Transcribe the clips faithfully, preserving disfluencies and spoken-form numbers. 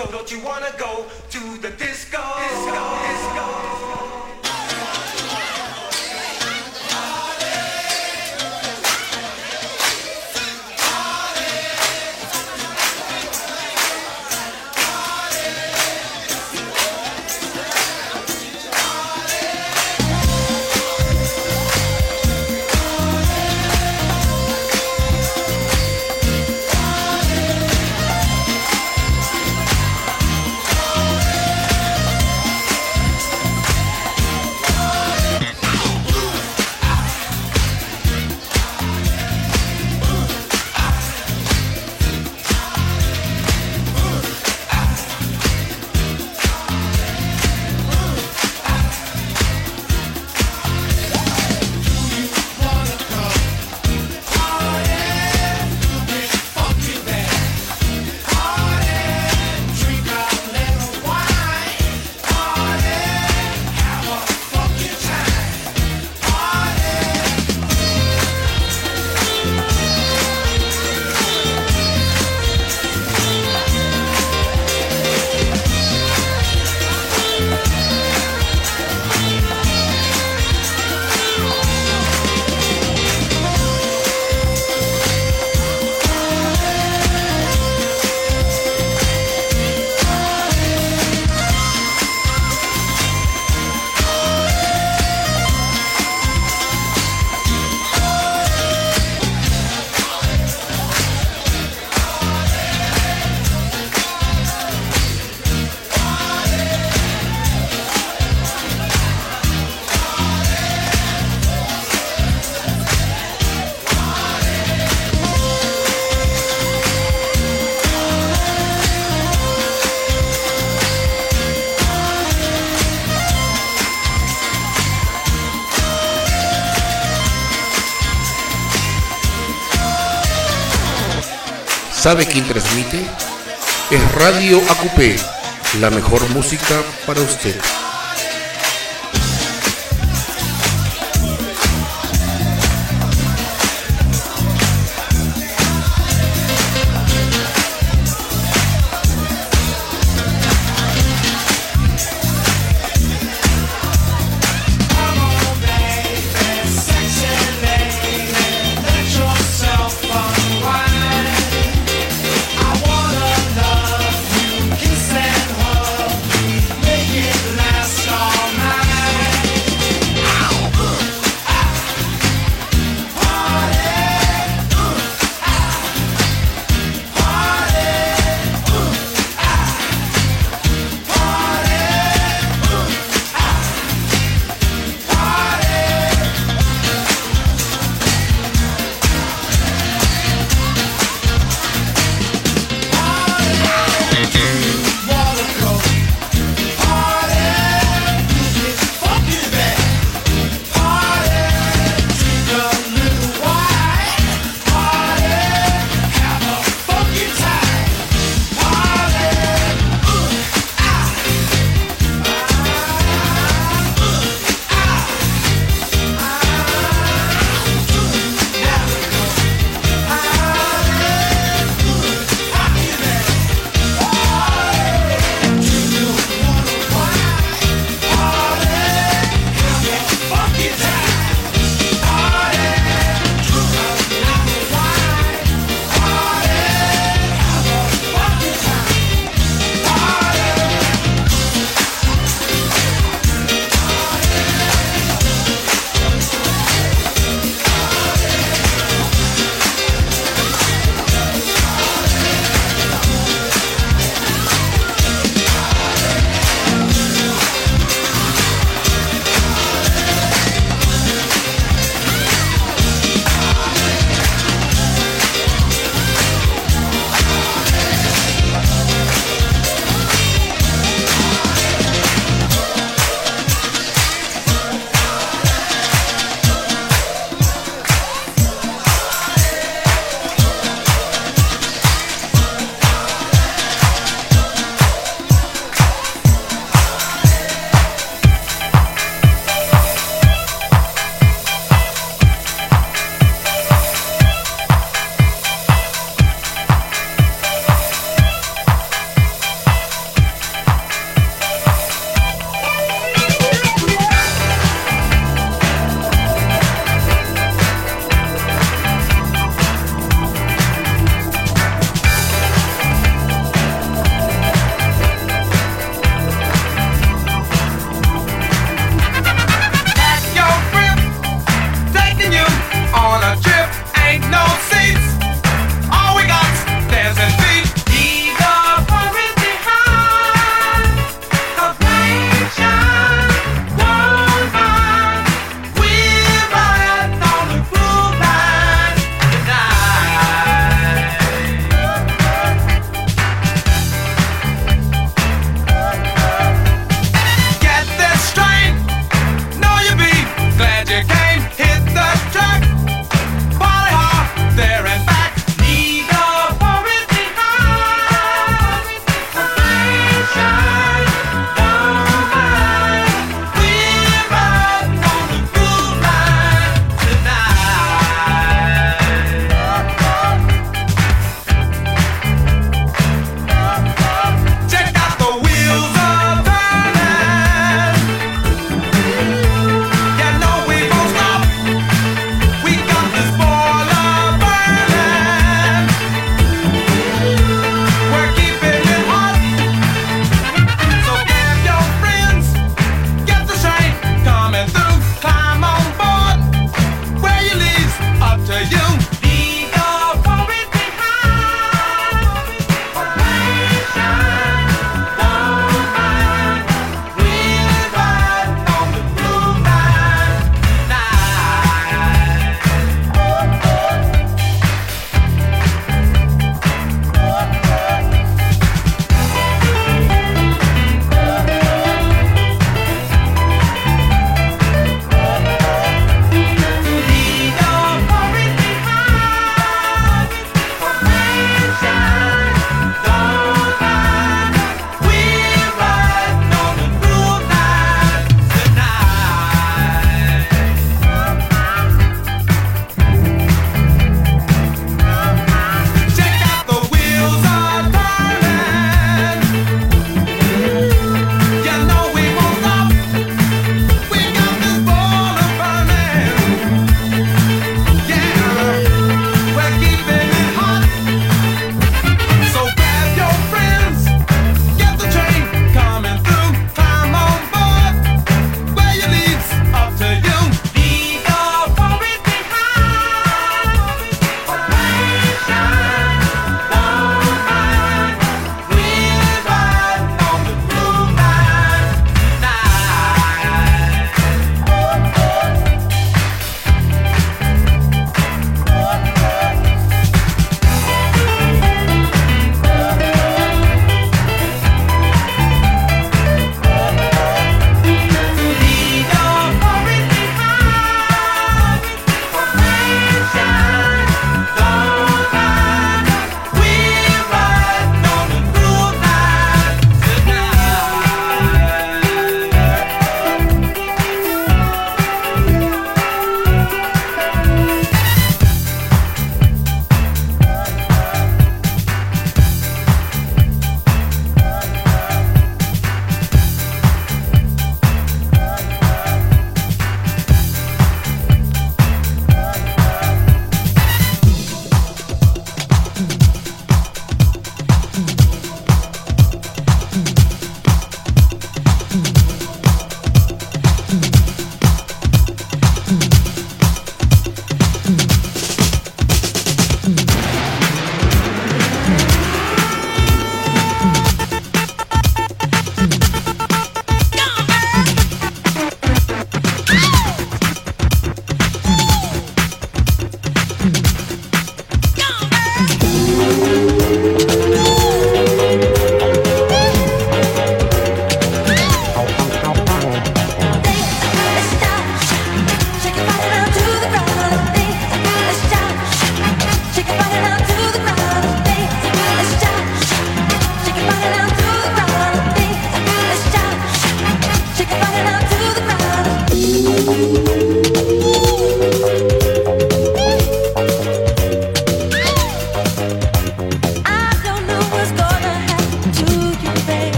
So don't you wanna go to the disco? Disco, disco. ¿Sabe quién transmite? Es Radio Acupé, la mejor música para usted. Make it loud.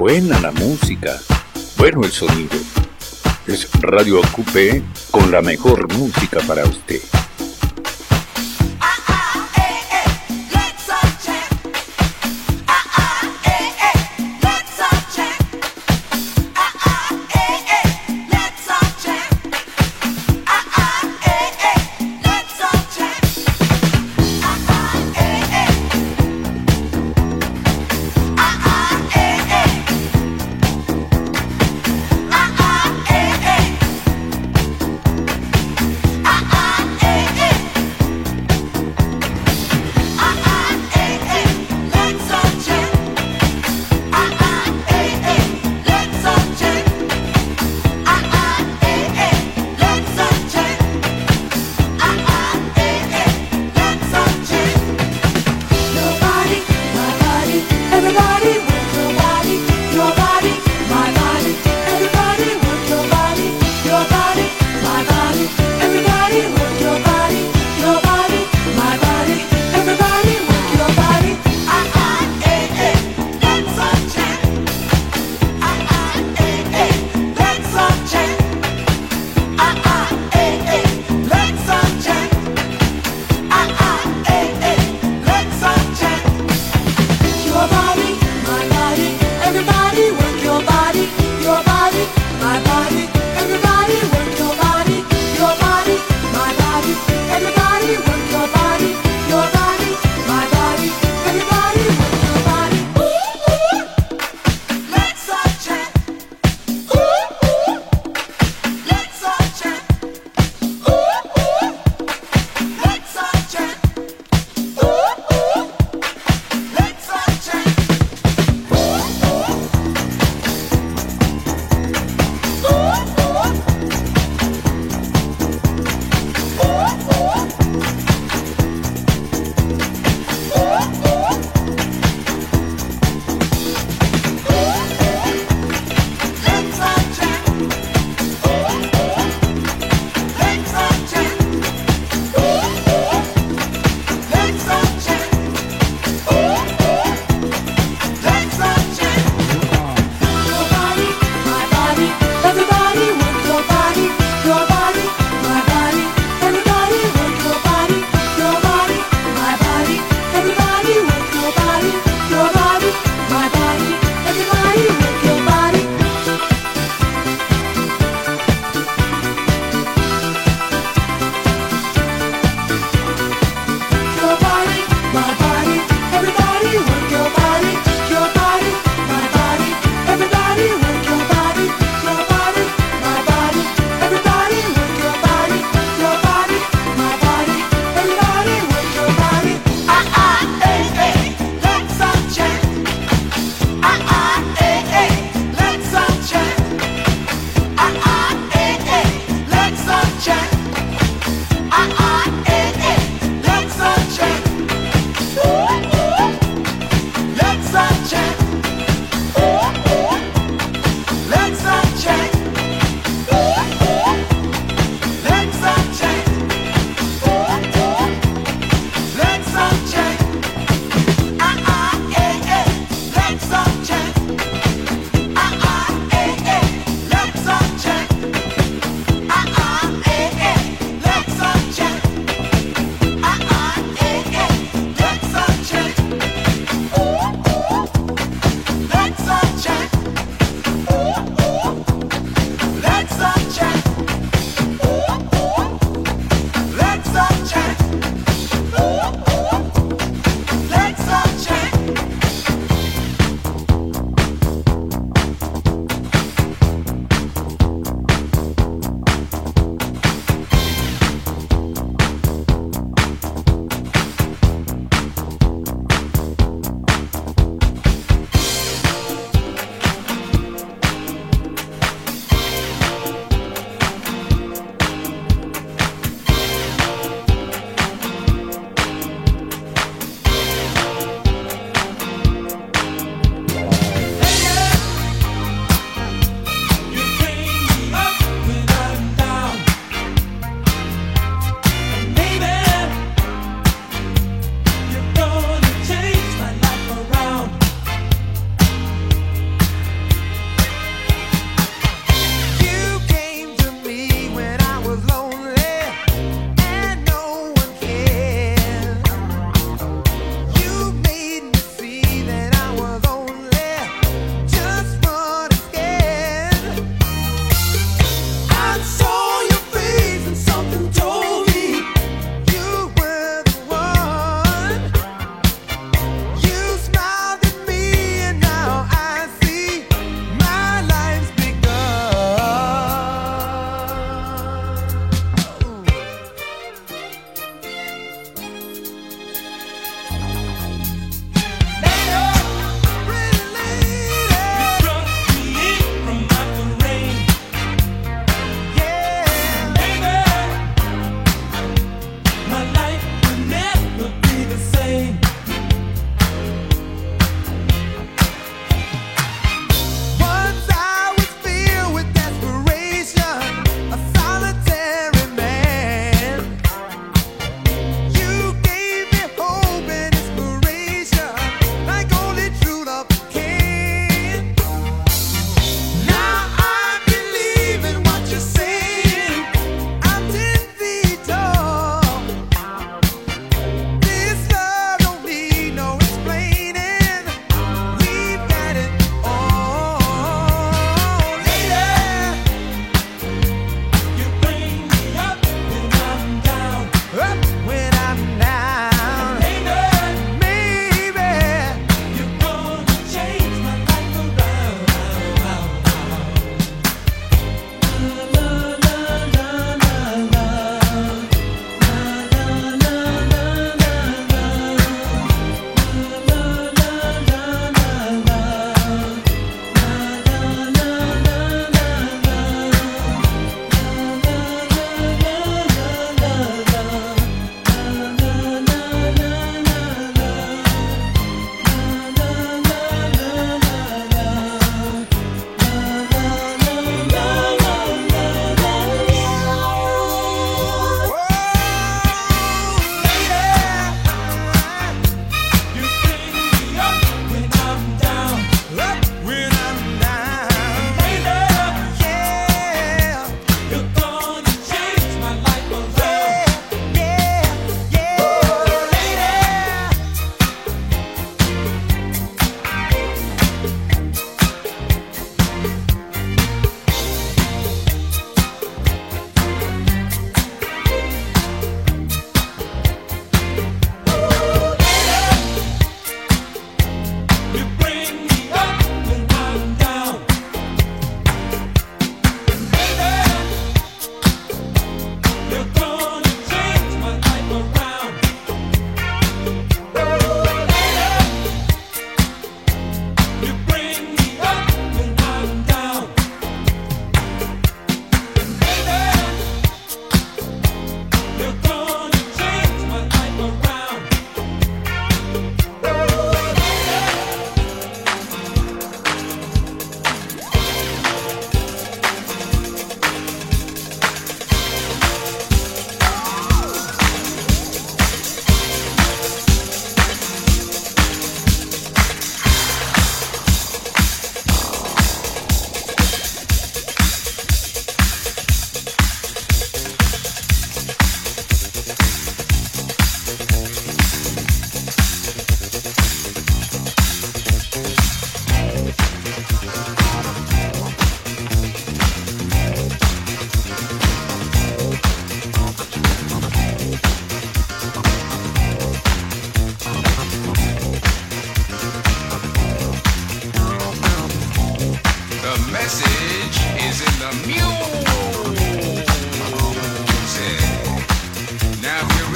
buena la música, bueno el sonido. Es Radio A Q P con la mejor música para usted. Ah, ah, eh.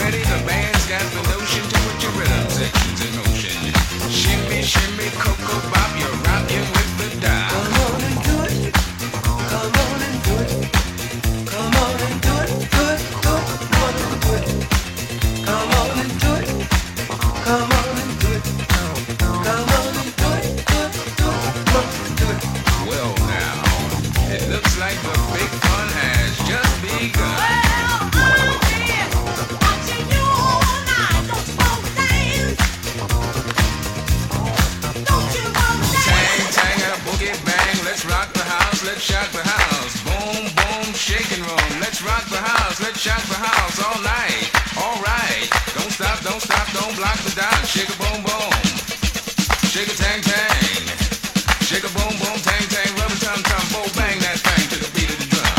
ready, the band's got the notion to put your rhythm sections in motion. Shimmy, shimmy, cocoa bop, you're rocking with the dial. Come on and do it. Come on and do it. Come on and do it. Do it, do it. Come on and do it. Come on and do it. Come on and do it. Come on and do it. Do it, do it. Come on and do it. Well now, it looks like the big fun has just begun. Rock the house, let's shock the house. Boom, boom, shaking room. Let's rock the house, let's shock the house all night. All right, don't stop, don't stop, don't block the dot. Shake a boom, boom. Shake a tang, tang. Shake a boom, boom, tang, tang. Rubber tum, tum, boom, bang that thing to the beat of the drum.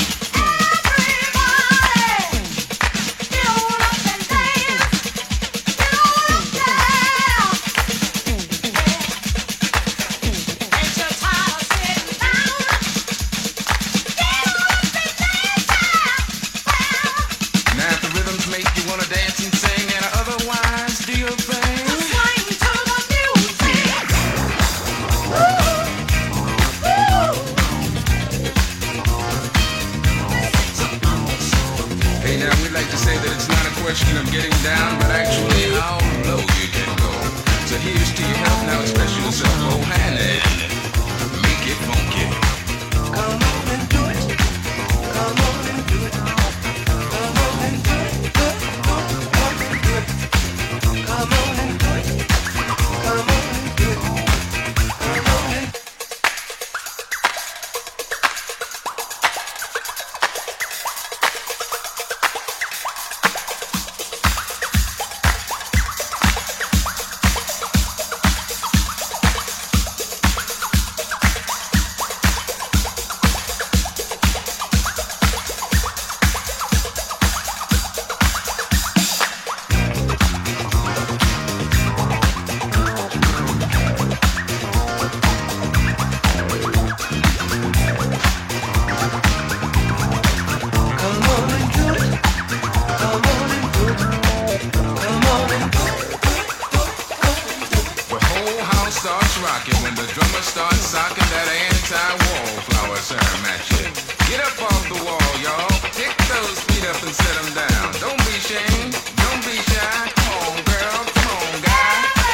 Question of getting down, but actually how low you can go. So here's to your health, now express yourself, oh hand it, make it funky. Come on and do it, come on and do it, come on and do it, do it, do it, come on and do it, come on and do it, come on and do it, come on and when the drummer starts socking that anti-wallflower serum at you. Get up off the wall, y'all. Kick those feet up and set them down. Don't be ashamed, don't be shy. Come on, girl, come on, guy.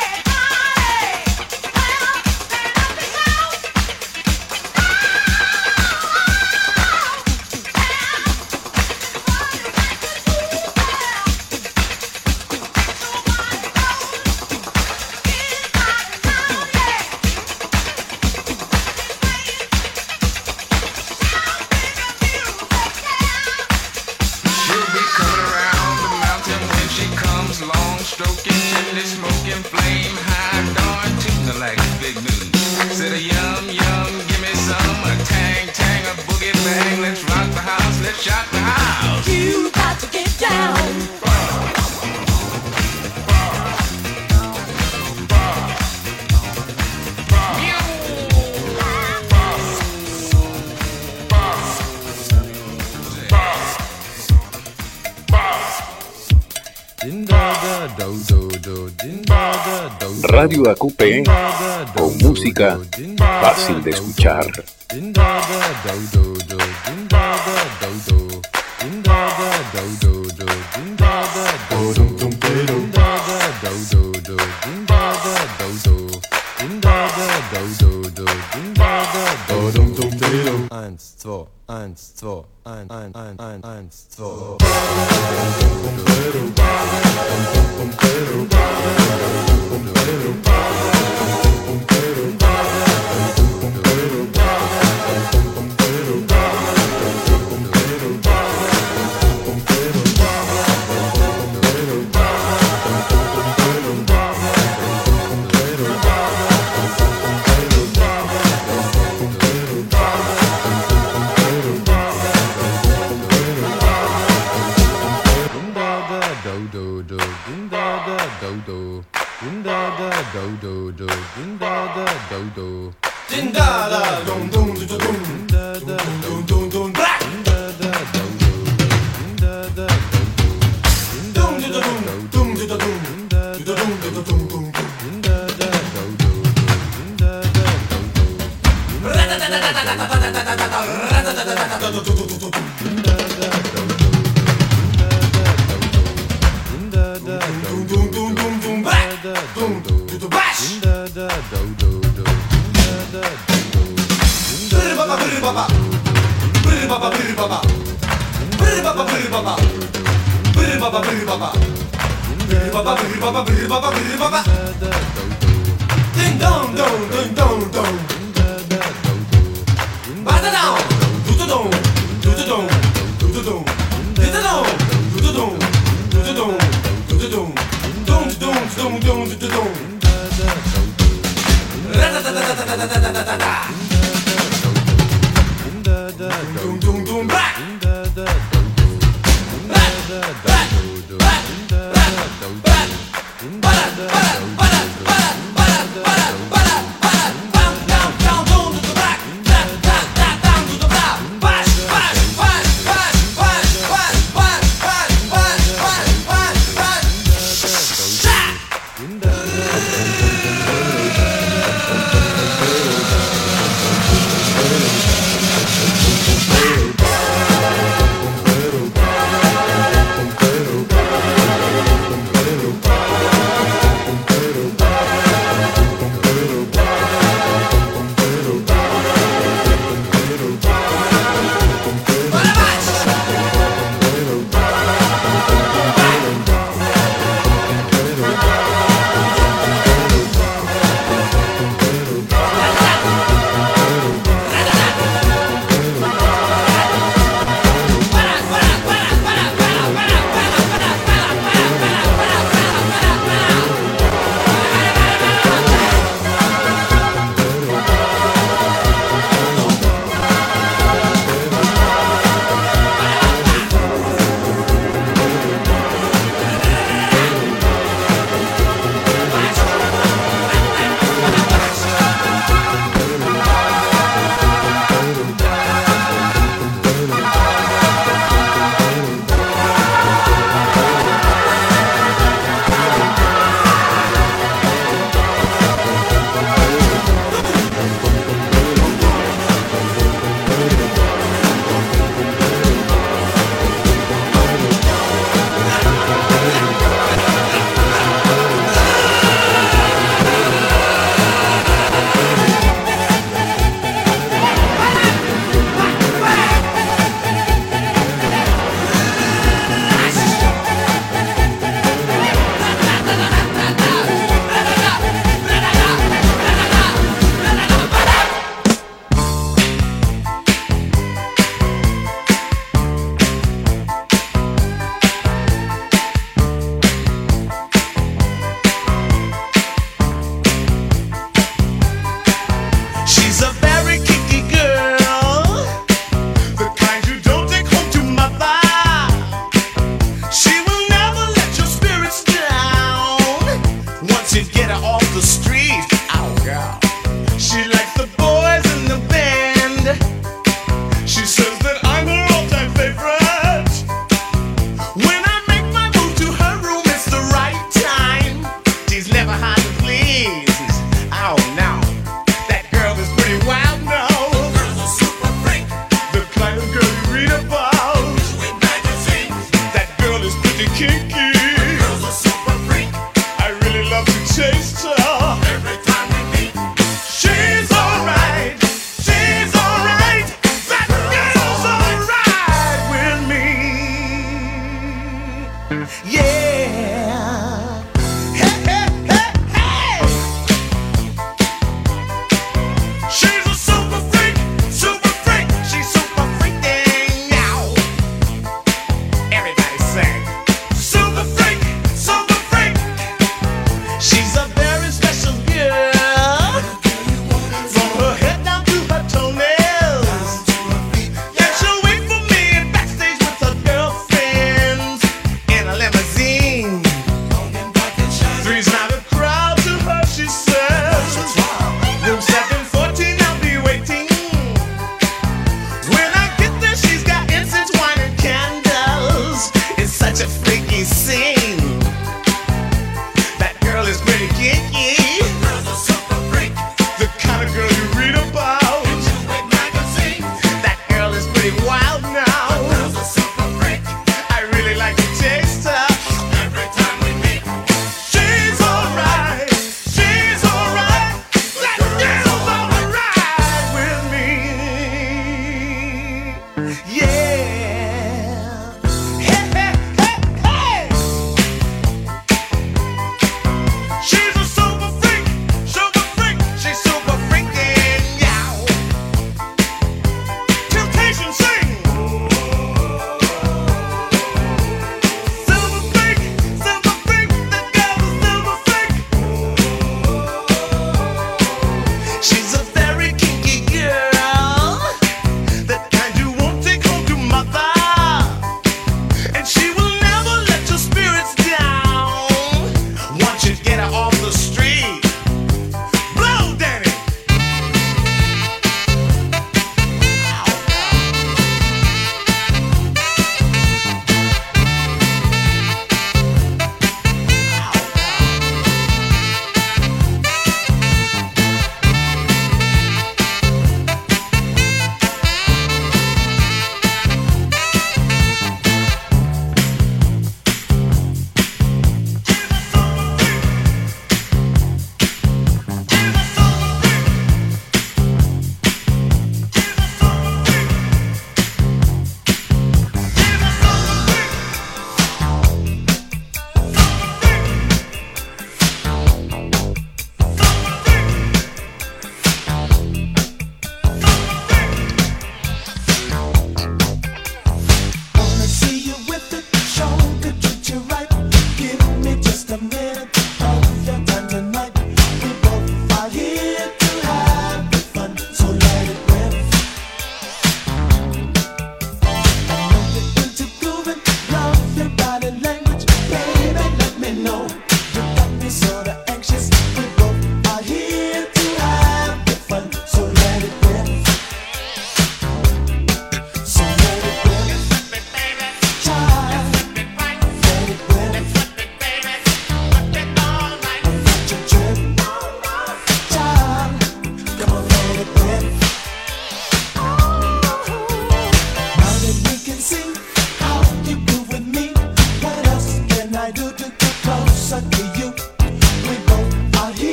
Radio A Q P con música fácil de escuchar. Eins, zwei, eins, zwei, ein, ein, ein, ein, eins, zwei. Black. Ding dong dong ding dong dong. Bada dong, do do dong, do do dong, do do dong, do do dong, do do dong, do do dong, do do dong, dong dong dong dong do do dong. Ra da da da da da da da da da da. Dong dong dong back. Back back back back back. Bada bada bada bada bada bada bada bada. Bam down down down to the back. Da da da down to the back. Bash bash bash bash bash bash bash bash bash bash bash bash. Sha.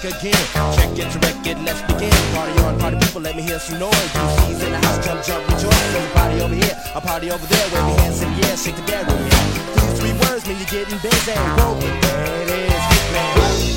again. Check it to record, let's begin. Party on, party people, let me hear some noise. D C's in the house, jump, jump, rejoice. There's a party over here, a party over there. Wave your hands in the air, shake the dare with me. These three words mean you're getting busy. Whoa, there it is, get ready.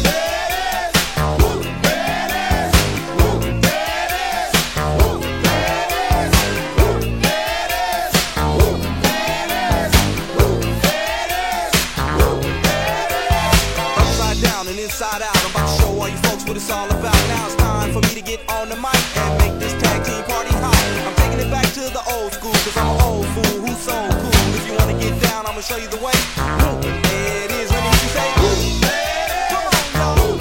Inside out, I'm about to show all you folks what it's all about. Now it's time for me to get on the mic and make this tag team party hot. I'm taking it back to the old school, cause I'm an old fool who's so cool. If you wanna get down, I'ma show you the way. There it is, let me hear you say, come on, y'all.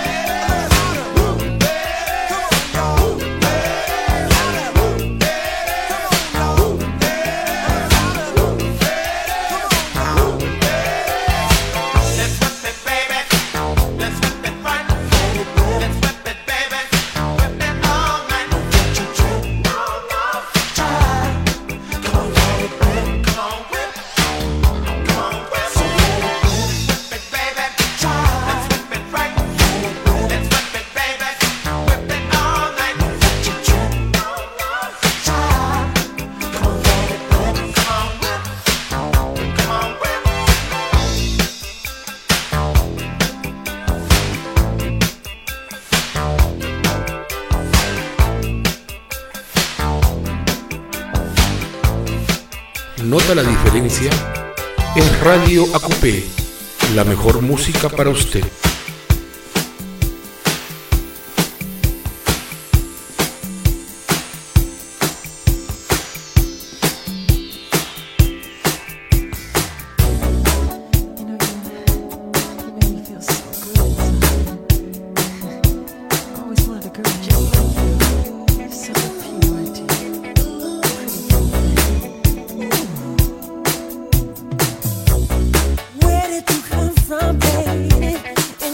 ¿Nota la diferencia? Es Radio A Q P, la mejor música para usted. Where did you come from, baby?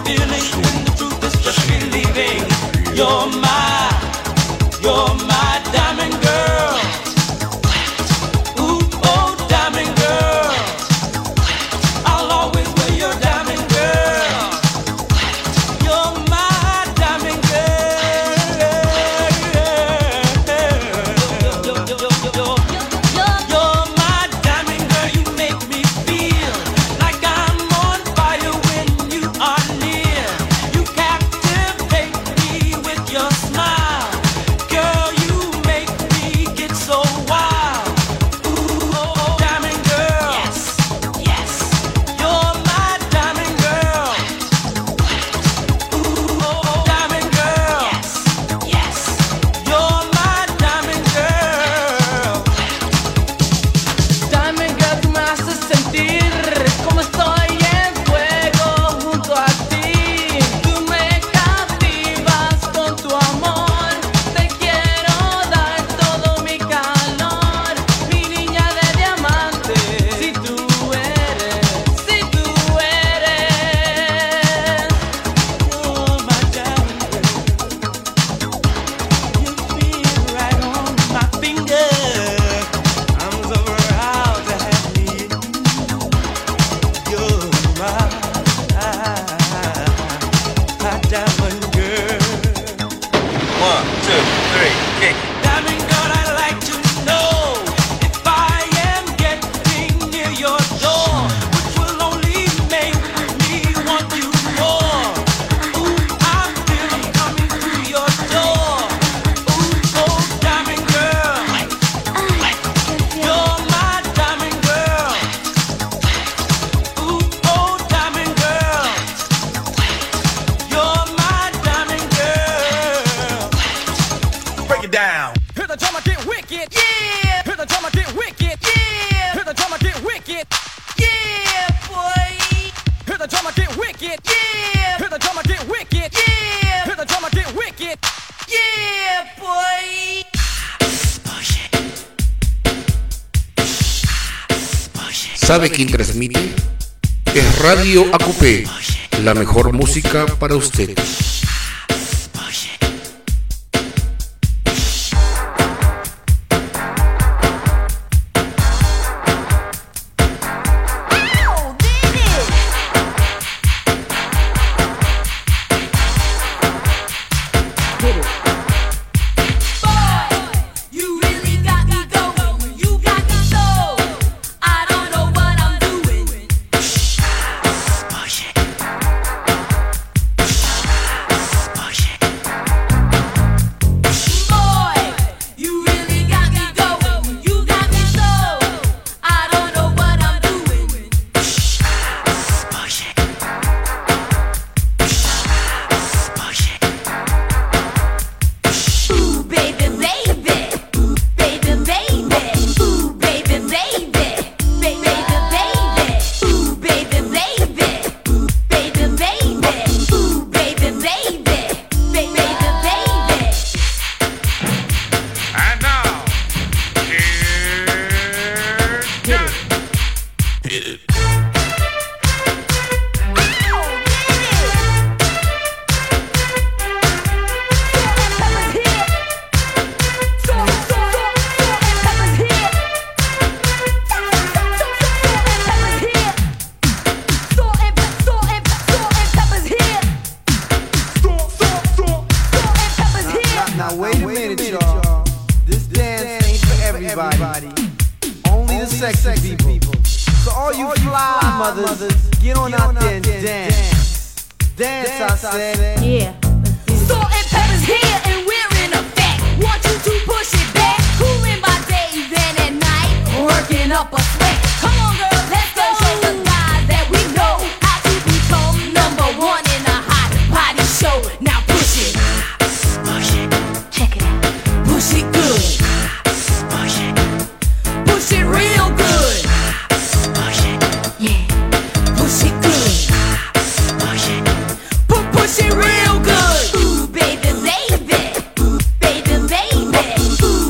feeling when the truth is just believing. You're my, you're my diamond girl. Ooh, oh, diamond girl. I'll always wear your diamond girl. You're my diamond girl. You're my diamond girl. You make me feel like I'm on fire when you are near. You captivate me with your smile. Girl, you make me get so wild. Ooh, oh, diamond girl. Yes, yes. You're my diamond girl. Ooh, oh, diamond girl. Yes, yes. You're my diamond girl. Diamond girl, tú me haces sentir como estoy en fuego junto a ti. Tú me captivas con tu amor. Te quiero dar todo mi calor. Mi niña de diamante. Si tú eres, si tú eres. You're my diamond girl. You feel right on my finger. I'm so proud to have me. You're my, my diamond girl. One, two, three, kick. Diamond girl, I'd like to know if I am getting near your door, which will only make me want you more. Ooh, I feel I'm coming through your door. Ooh, oh, diamond girl. You're my diamond girl. Ooh, oh, diamond girl. You're my diamond girl. Break it down. Hear the drummer get wicked, yeah. Hear the drummer get wicked, yeah. Hear the drummer get wicked, yeah, boy. Hear the drummer get wicked, yeah. Hear the drummer get wicked, yeah. Hear the drummer get wicked, yeah, boy. ¿Sabe quién transmite? Es Radio A Q P, la mejor música para usted. You really got me going. You got me so. I don't know what I'm doing. sexy people. So all you fly mothers, get on out there and dance. Dance, I said. Yeah. Salt and pepper's here and we're in effect. Want you to push it back. Cooling my days and at night. Working up a sweat. Come on, girls, let's go. Show the guys that we know how to become number one in a hot body show. Now push it. Push it. Check it out. Push it good. Push it. Push it real good. Push it. Yeah. Push it good. Push it. Pu- push it real good. Ooh, baby, baby. Ooh, baby, baby. Ooh,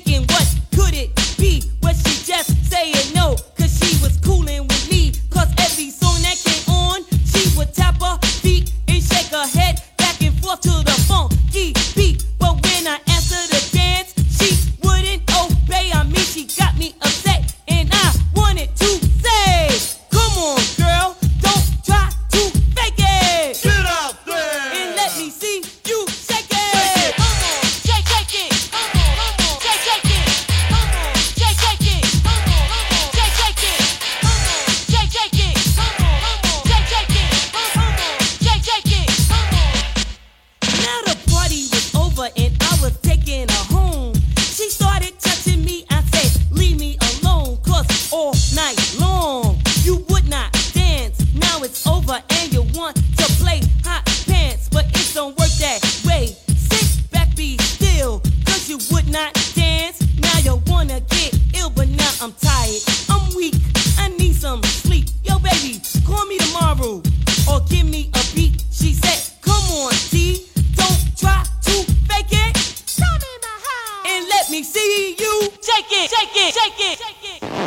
thinking, what could it be? Was she just saying no? Cause she was coolin' with me. Cause every song that came on, she would tap her feet and shake her head back and forth to the funky beat. But when I asked her to dance, she wouldn't obey. I mean, she got me upset, and I wanted to say, come on, girl, don't try to fake it. Get out there! And let me see you shake it. Come on, shake, shake it. Come on, come on, shake, shake it. Come on, shake, shake it. Come on, come on, shake, shake it. Come on, shake, shake it. Come on, come on, shake, shake it. Come on, shake, shake it. Come on. Now the party was over and I was taking her home. She started touching me. I said, leave me alone, cause all night long you would not dance. Now it's over and you want to play hot pants, but it don't work that way. Sit back, be still, cause you would not dance. Now you wanna get ill, but now I'm tired, I'm weak, I need some sleep. Yo baby, call me tomorrow or give me a beat. She said, come on T, don't try to fake it. Come in my house and let me see you shake it, shake it, shake it, shake it.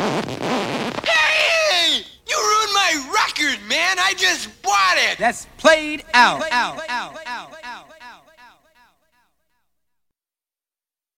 Hey! You ruined my record, man! I just bought it! That's played out. out, out, out.